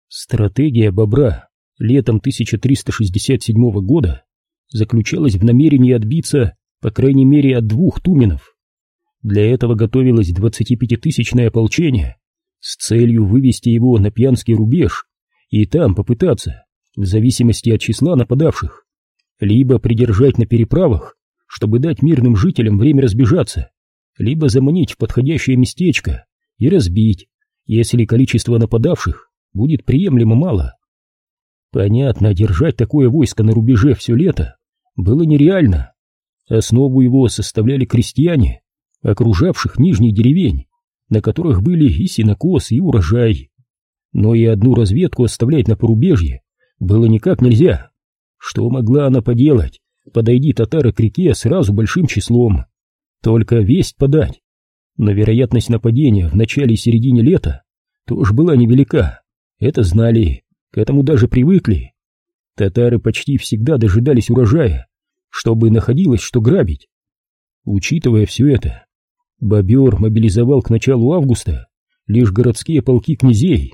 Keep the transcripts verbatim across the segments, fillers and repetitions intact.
Стратегия Бобра летом тысяча триста шестьдесят седьмого года заключалась в намерении отбиться по крайней мере от двух туменов. Для этого готовилось двадцатипятитысячное ополчение с целью вывести его на Пьянский рубеж и там попытаться, в зависимости от числа нападавших, либо придержать на переправах, чтобы дать мирным жителям время разбежаться, либо заманить в подходящее местечко и разбить, если количество нападавших будет приемлемо мало. Понятно, держать такое войско на рубеже все лето было нереально. Основу его составляли крестьяне, окружавших нижних деревень, на которых были и сенокос, и урожай. Но и одну разведку оставлять на порубежье было никак нельзя. Что могла она поделать? Подойди татары к реке сразу большим числом. Только весть подать. Но вероятность нападения в начале и середине лета тоже была невелика. Это знали, к этому даже привыкли. Татары почти всегда дожидались урожая, чтобы находилось что грабить. Учитывая все это, Бобер мобилизовал к началу августа лишь городские полки князей: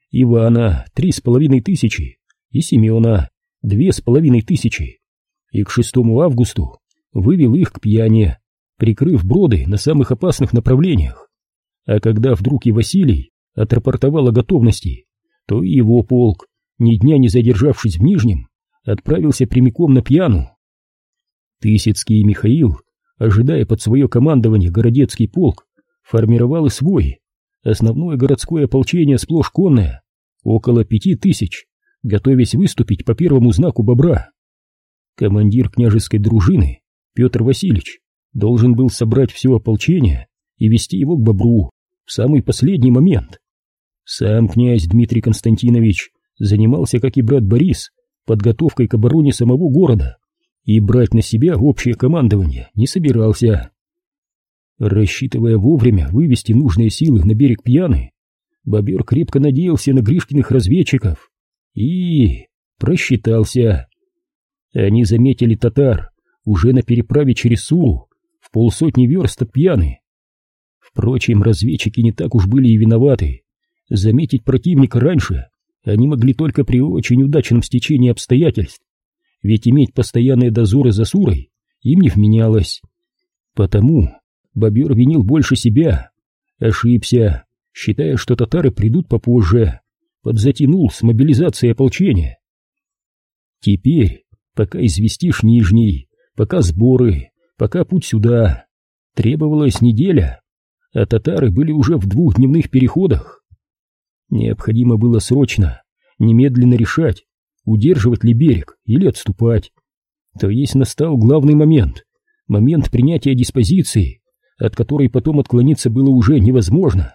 Ивана три с половиной тысячи и Семена две с половиной тысячи, и к шестому августу вывел их к Пьяне, прикрыв броды на самых опасных направлениях. А когда вдруг и Василий отрапортовал о готовности, то и его полк, ни дня не задержавшись в Нижнем, отправился прямиком на Пьяну. Тысяцкий и Михаил, ожидая под свое командование Городецкий полк, формировал и свой. Основное городское ополчение сплошь конное, около пяти тысяч, готовясь выступить по первому знаку Бобра. Командир княжеской дружины Петр Васильевич должен был собрать все ополчение и вести его к Бобру в самый последний момент. Сам князь Дмитрий Константинович занимался, как и брат Борис, подготовкой к обороне самого города и брать на себя общее командование не собирался. Рассчитывая вовремя вывести нужные силы на берег Пьяны, Бобер крепко надеялся на Гришкиных разведчиков и просчитался. Они заметили татар уже на переправе через Суру в полсотни верст от Пьяны. Впрочем, разведчики не так уж были и виноваты. Заметить противника раньше они могли только при очень удачном стечении обстоятельств, ведь иметь постоянные дозоры за Сурой им не вменялось. Потому Бобер винил больше себя, ошибся, считая, что татары придут попозже, подзатянул с мобилизацией ополчения. Теперь, пока известишь Нижний, пока сборы, пока путь сюда, требовалась неделя, а татары были уже в двухдневных переходах. Необходимо было срочно, немедленно решать, удерживать ли берег или отступать. То есть настал главный момент, момент принятия диспозиции, от которой потом отклониться было уже невозможно.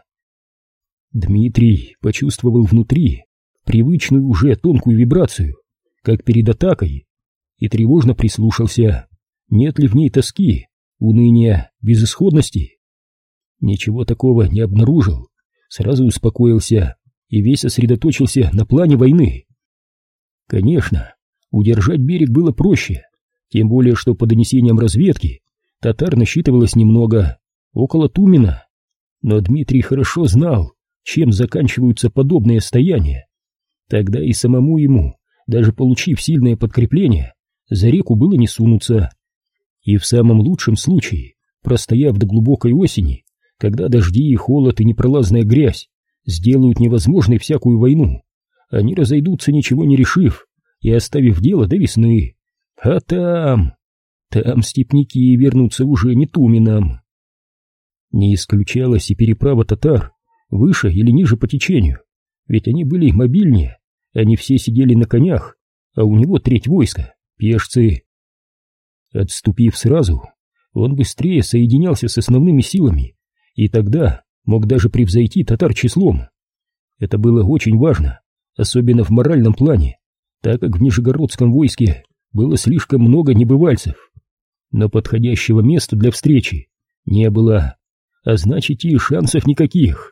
Дмитрий почувствовал внутри привычную уже тонкую вибрацию, как перед атакой, и тревожно прислушался, нет ли в ней тоски, уныния, безысходности. Ничего такого не обнаружил, сразу успокоился и весь сосредоточился на плане войны. Конечно, удержать берег было проще, тем более что по донесениям разведки татар насчитывалось немного, около Тумена, но Дмитрий хорошо знал, чем заканчиваются подобные стояния. Тогда и самому ему, даже получив сильное подкрепление, за реку было не сунуться. И в самом лучшем случае, простояв до глубокой осени, когда дожди и холод и непролазная грязь сделают невозможной всякую войну, они разойдутся, ничего не решив, и оставив дело до весны. А там... там степняки вернутся уже не Туменом. Не исключалась и переправа татар выше или ниже по течению, ведь они были мобильнее, они все сидели на конях, а у него треть войска — пешцы. Отступив сразу, он быстрее соединялся с основными силами, и тогда мог даже превзойти татар числом. Это было очень важно, особенно в моральном плане, так как в Нижегородском войске было слишком много небывальцев. Но подходящего места для встречи не было, а значит и шансов никаких.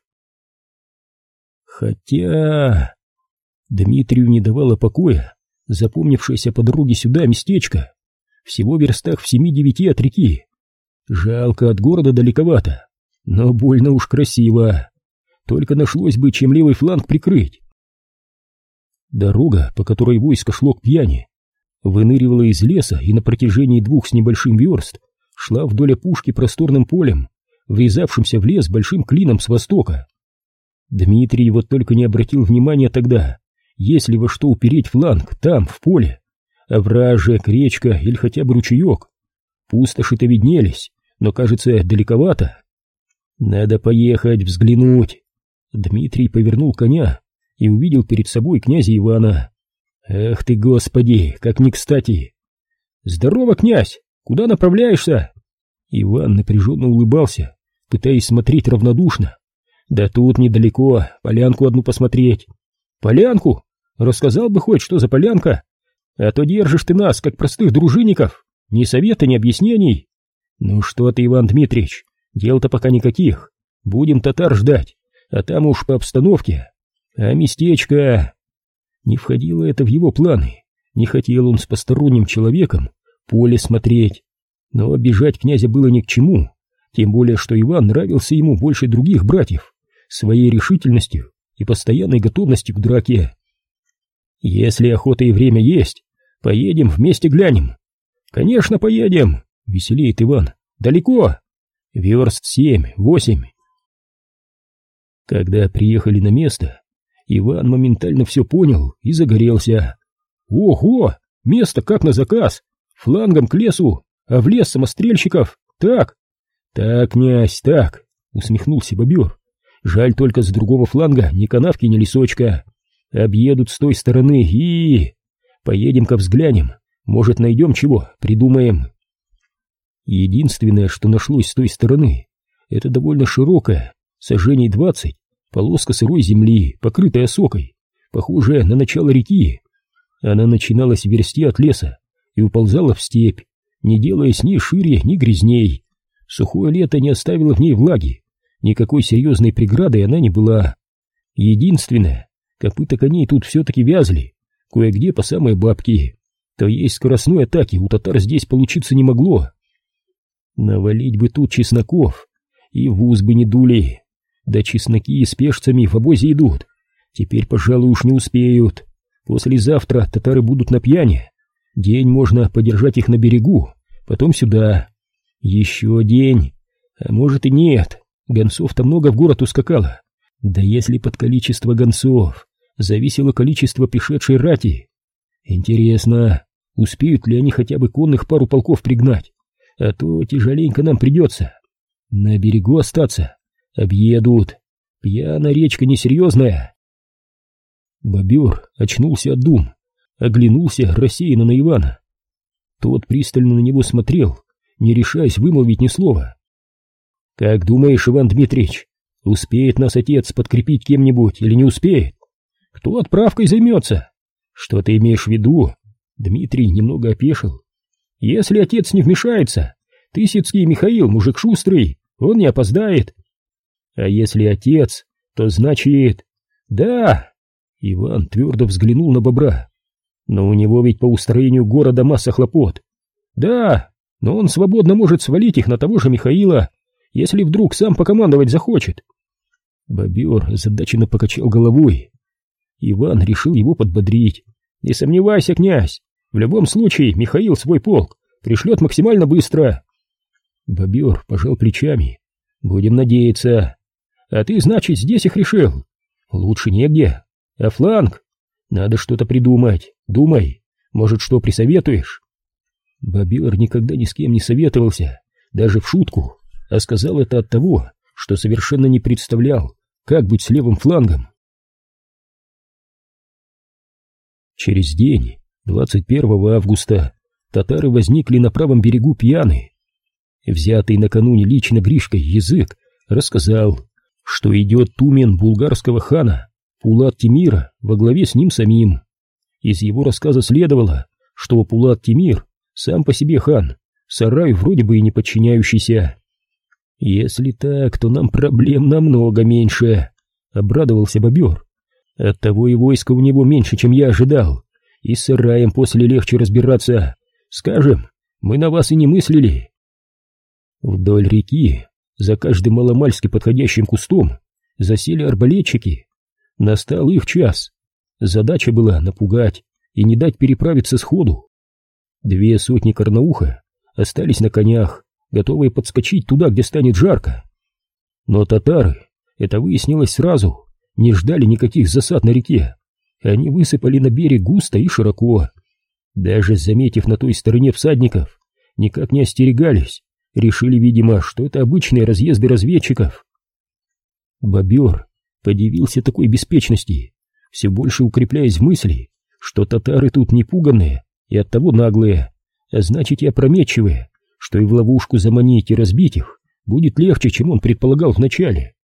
Хотя... Дмитрию не давало покоя запомнившееся по дороге сюда местечко, всего в верстах в семи-девяти от реки. Жалко, от города далековато, но больно уж красиво. Только нашлось бы, чем левый фланг прикрыть. Дорога, по которой войско шло к Пьяне, выныривала из леса и на протяжении двух с небольшим верст шла вдоль опушки просторным полем, врезавшимся в лес большим клином с востока. Дмитрий вот только не обратил внимания тогда, если во что упереть фланг там, в поле, овражек, речка или хотя бы ручеек. Пустоши-то виднелись, но, кажется, далековато. Надо поехать, взглянуть. Дмитрий повернул коня и увидел перед собой князя Ивана. Эх ты, господи, как не кстати! Здорово, князь! Куда направляешься? Иван напряженно улыбался, пытаясь смотреть равнодушно. Да тут недалеко, полянку одну посмотреть. Полянку? Рассказал бы хоть, что за полянка? А то держишь ты нас, как простых дружинников. Ни совета, ни объяснений. Ну что ты, Иван Дмитриевич, дел-то пока никаких. Будем татар ждать, а там уж по обстановке. А местечко... Не входило это в его планы. Не хотел он с посторонним человеком поле смотреть. Но обижать князя было ни к чему. Тем более, что Иван нравился ему больше других братьев, своей решительностью и постоянной готовностью к драке. Если охота и время есть, поедем вместе глянем. Конечно, поедем, веселеет Иван. Далеко? Верст семь, восемь. Когда приехали на место, Иван моментально все понял и загорелся. Ого, место как на заказ, флангом к лесу, а в лес самострельщиков, так? Так, князь, так, усмехнулся бобер. Жаль только с другого фланга ни канавки, ни лесочка. Объедут с той стороны и... Поедем-ка взглянем, может, найдем чего, придумаем. Единственное, что нашлось с той стороны, это довольно широкая, саженей двадцать, полоска сырой земли, покрытая осокой, похожая на начало реки. Она начиналась в версте от леса и уползала в степь, не делаясь ни шире, ни грязней. Сухое лето не оставило в ней влаги, никакой серьезной преградой она не была. Единственное, копыта коней тут все-таки вязли, кое-где по самой бабке, то есть скоростной атаки у татар здесь получиться не могло. Навалить бы тут чесноков, и в ус бы не дули. Да чесноки с пешцами в обозе идут. Теперь, пожалуй, уж не успеют. Послезавтра татары будут на Пьяне. День можно подержать их на берегу, потом сюда. Еще день. А может и нет. Гонцов-то много в город ускакало. Да если под количество гонцов зависело количество пришедшей рати. Интересно, успеют ли они хотя бы конных пару полков пригнать? А то тяжеленько нам придется. На берегу остаться. Объедут. Пьяна речка несерьезная. Бобер очнулся от дум, оглянулся рассеянно на Ивана. Тот пристально на него смотрел, не решаясь вымолвить ни слова. — Как думаешь, Иван Дмитриевич, успеет нас отец подкрепить кем-нибудь или не успеет? Кто отправкой займется? Что ты имеешь в виду? Дмитрий немного опешил. Если отец не вмешается, Тысяцкий Михаил мужик шустрый, он не опоздает. А если отец, то значит... Да! Иван твердо взглянул на бобра. Но у него ведь по устроению города масса хлопот. Да, но он свободно может свалить их на того же Михаила, если вдруг сам покомандовать захочет. Бобер озадаченно покачал головой. Иван решил его подбодрить. Не сомневайся, князь, в любом случае Михаил свой полк пришлет максимально быстро. Бобер пожал плечами. Будем надеяться. А ты, значит, здесь их решил? Лучше негде. А фланг? Надо что-то придумать. Думай, может, что присоветуешь? Бобер никогда ни с кем не советовался, даже в шутку, а сказал это от того, что совершенно не представлял, как быть с левым флангом. Через день, двадцать первого августа, татары возникли на правом берегу Пьяны. Взятый накануне лично Гришкой язык рассказал, что идет тумен булгарского хана Пулат-Тимира во главе с ним самим. Из его рассказа следовало, что Пулат-Тимир сам по себе хан, сараю вроде бы и не подчиняющийся. «Если так, то нам проблем намного меньше», — обрадовался бобер. «Оттого и войска у него меньше, чем я ожидал, и с сараем после легче разбираться. Скажем, мы на вас и не мыслили». Вдоль реки, за каждым маломальски подходящим кустом, засели арбалетчики. Настал их час. Задача была напугать и не дать переправиться сходу. Две сотни карнауха остались на конях, готовые подскочить туда, где станет жарко. Но татары, это выяснилось сразу, не ждали никаких засад на реке. Они высыпали на берег густо и широко. Даже заметив на той стороне всадников, никак не остерегались, решили, видимо, что это обычные разъезды разведчиков. Бобер подивился такой беспечности, все больше укрепляясь в мысли, что татары тут не пуганные и оттого наглые, а значит и опрометчивые, что и в ловушку заманить и разбить их будет легче, чем он предполагал вначале.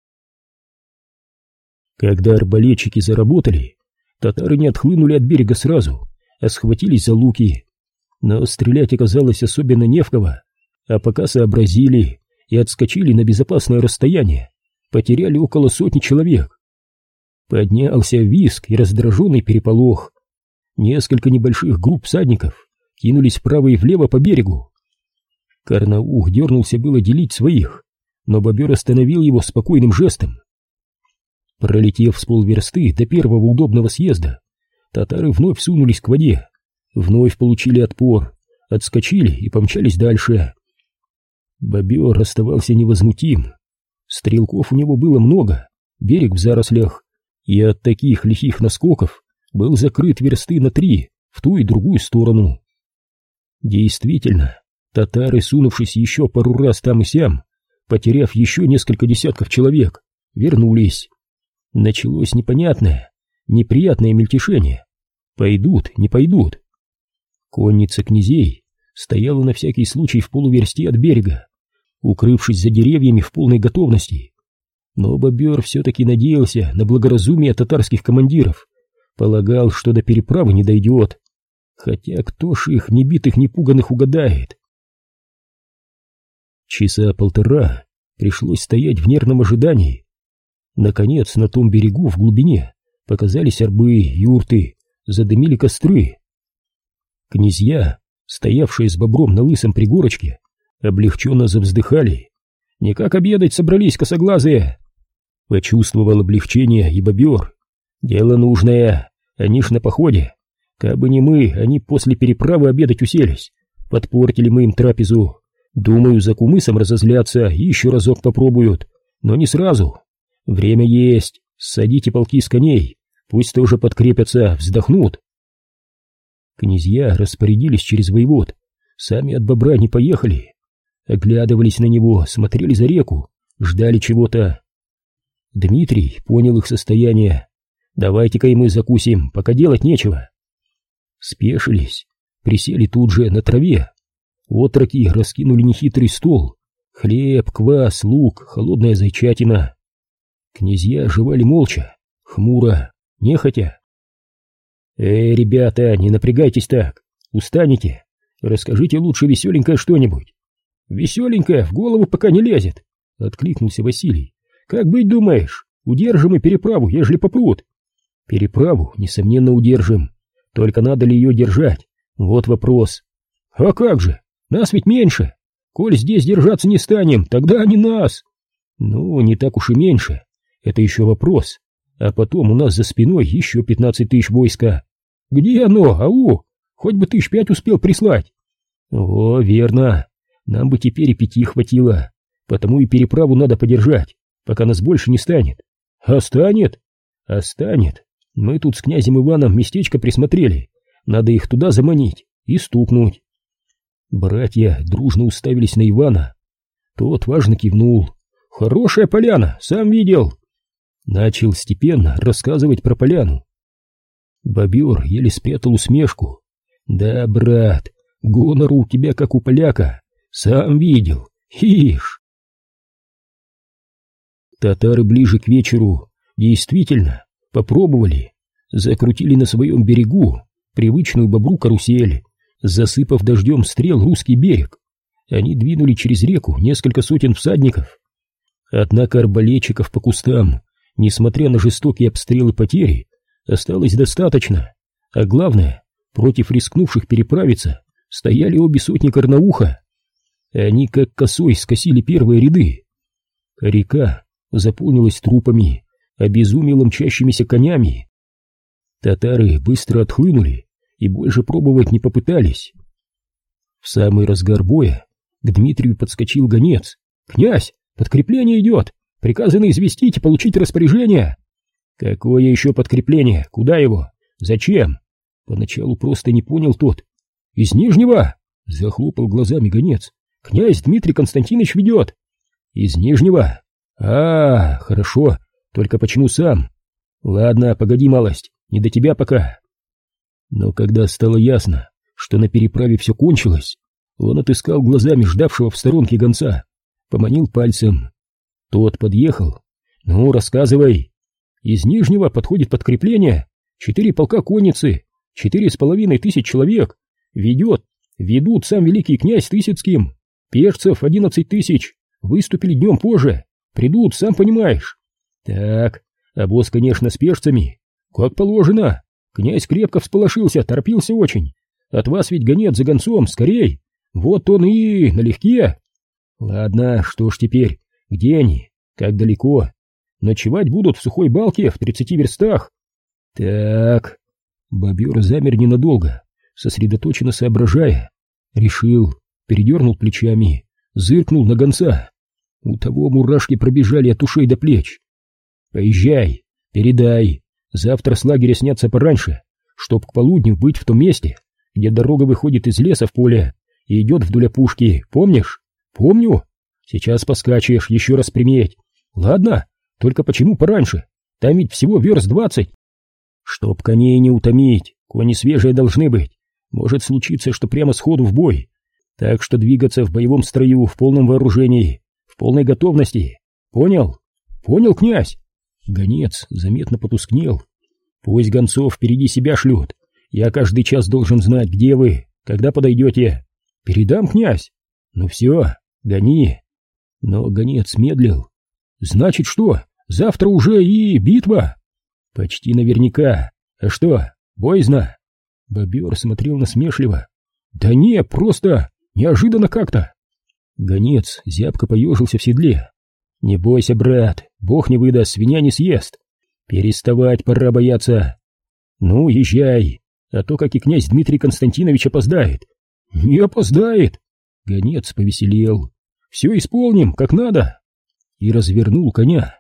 Когда арбалетчики заработали, татары не отхлынули от берега сразу, а схватились за луки. Но стрелять оказалось особенно не в кого, а пока сообразили и отскочили на безопасное расстояние, потеряли около сотни человек. Поднялся визг и раздраженный переполох. Несколько небольших групп всадников кинулись вправо и влево по берегу. Карнаух дернулся было делить своих, но бобер остановил его спокойным жестом. Пролетев с полверсты до первого удобного съезда, татары вновь сунулись к воде, вновь получили отпор, отскочили и помчались дальше. Бобер оставался невозмутим. Стрелков у него было много, берег в зарослях, и от таких лихих наскоков был закрыт версты на три в ту и другую сторону. Действительно, татары, сунувшись еще пару раз там и сям, потеряв еще несколько десятков человек, вернулись. Началось непонятное, неприятное мельтешение. Пойдут, не пойдут. Конница князей стояла на всякий случай в полуверсте от берега, укрывшись за деревьями в полной готовности. Но бобер все-таки надеялся на благоразумие татарских командиров, полагал, что до переправы не дойдет. Хотя кто ж их, ни битых, ни пуганых, угадает? Часа полтора пришлось стоять в нервном ожидании. Наконец, на том берегу в глубине показались арбы, юрты, задымили костры. Князья, стоявшие с бобром на лысом пригорочке, облегченно завздыхали. «Никак обедать собрались, косоглазые!» Почувствовал облегчение и бобер. «Дело нужное, они ж на походе. Кабы не мы, они после переправы обедать уселись. Подпортили мы им трапезу. Думаю, за кумысом разозлятся и еще разок попробуют, но не сразу. Время есть, ссадите полки с коней, пусть тоже подкрепятся, вздохнут». Князья распорядились через воевод, сами от бобра не поехали. Оглядывались на него, смотрели за реку, ждали чего-то. Дмитрий понял их состояние. «Давайте-ка и мы закусим, пока делать нечего». Спешились, присели тут же на траве. Отроки раскинули нехитрый стол. Хлеб, квас, лук, холодная зайчатина. Князья жевали молча, хмуро, нехотя. «Эй, ребята, не напрягайтесь так, устанете. Расскажите лучше веселенькое что-нибудь». «Веселенькое в голову пока не лезет», — откликнулся Василий. «Как быть думаешь? Удержим и переправу, ежели попрут». «Переправу, несомненно, удержим. Только надо ли ее держать? Вот вопрос». «А как же? Нас ведь меньше. Коль здесь держаться не станем, тогда они нас». «Ну, не так уж и меньше. Это еще вопрос. А потом у нас за спиной еще пятнадцать тысяч войска». «Где оно, ау? Хоть бы тысяч пять успел прислать». «О, верно. Нам бы теперь и пяти хватило. Потому и переправу надо подержать, пока нас больше не станет». «А станет?» «А станет. Мы тут с князем Иваном местечко присмотрели. Надо их туда заманить и стукнуть». Братья дружно уставились на Ивана. Тот важно кивнул. «Хорошая поляна, сам видел». Начал степенно рассказывать про поляну. Бобер еле спрятал усмешку. «Да, брат, гонору у тебя как у поляка. Сам видел. Ишь!» Татары ближе к вечеру действительно попробовали. Закрутили на своем берегу привычную бобру карусель, засыпав дождем стрел русский берег. Они двинули через реку несколько сотен всадников. Однако арбалетчиков по кустам, несмотря на жестокие обстрелы, потери осталось достаточно, а главное, против рискнувших переправиться стояли обе сотни карнауха. Они как косой скосили первые ряды. Река заполнилась трупами, обезумела мчащимися конями. Татары быстро отхлынули и больше пробовать не попытались. В самый разгар боя к Дмитрию подскочил гонец. «Князь, подкрепление идет! Приказано известить и получить распоряжение!» «Какое еще подкрепление? Куда его? Зачем?» Поначалу просто не понял тот. «Из Нижнего!» — захлопал глазами гонец. «Князь Дмитрий Константинович ведет!» «Из Нижнего? А, хорошо, только почему сам? Ладно, погоди малость, не до тебя пока». Но когда стало ясно, что на переправе все кончилось, он отыскал глазами ждавшего в сторонке гонца, поманил пальцем. Тот подъехал. «Ну, рассказывай». «Из Нижнего подходит подкрепление, четыре полка конницы, четыре с половиной тысяч человек. Ведет, ведут сам великий князь Тысяцким, пешцев одиннадцать тысяч, выступили днем позже, придут, сам понимаешь». «Так, обоз, конечно, с пешцами, как положено. Князь крепко всполошился, торопился очень. От вас ведь гонец за гонцом, скорей. Вот он и налегке». «Ладно, что ж теперь, где они, как далеко? Ночевать будут в Сухой Балке в тридцати верстах». «Так...» Бобер замер ненадолго, сосредоточенно соображая. Решил, передернул плечами, зыркнул на гонца. У того мурашки пробежали от ушей до плеч. «Поезжай, передай, завтра с лагеря сняться пораньше, чтоб к полудню быть в том месте, где дорога выходит из леса в поле и идет вдоль опушки, помнишь?» «Помню. Сейчас поскачешь, еще раз приметь. Ладно, только почему пораньше? Там ведь всего верст двадцать. Чтоб коней не утомить, кони свежие должны быть. Может случиться, что прямо сходу в бой. Так что двигаться в боевом строю, в полном вооружении, в полной готовности. Понял? Понял, князь?» Гонец заметно потускнел. «Пусть гонцов впереди себя шлют. Я каждый час должен знать, где вы, когда подойдете. Передам, князь. Ну все, гони». Но гонец медлил. «Значит что, завтра уже и битва?» «Почти наверняка. А что, боязно?» Бобер смотрел насмешливо. «Да не, просто неожиданно как-то». Гонец зябко поежился в седле. «Не бойся, брат, бог не выдаст, свинья не съест. Переставать пора бояться. Ну, езжай, а то, как и князь Дмитрий Константинович опоздает». «Не опоздает». Гонец повеселел. «Все исполним, как надо». И развернул коня.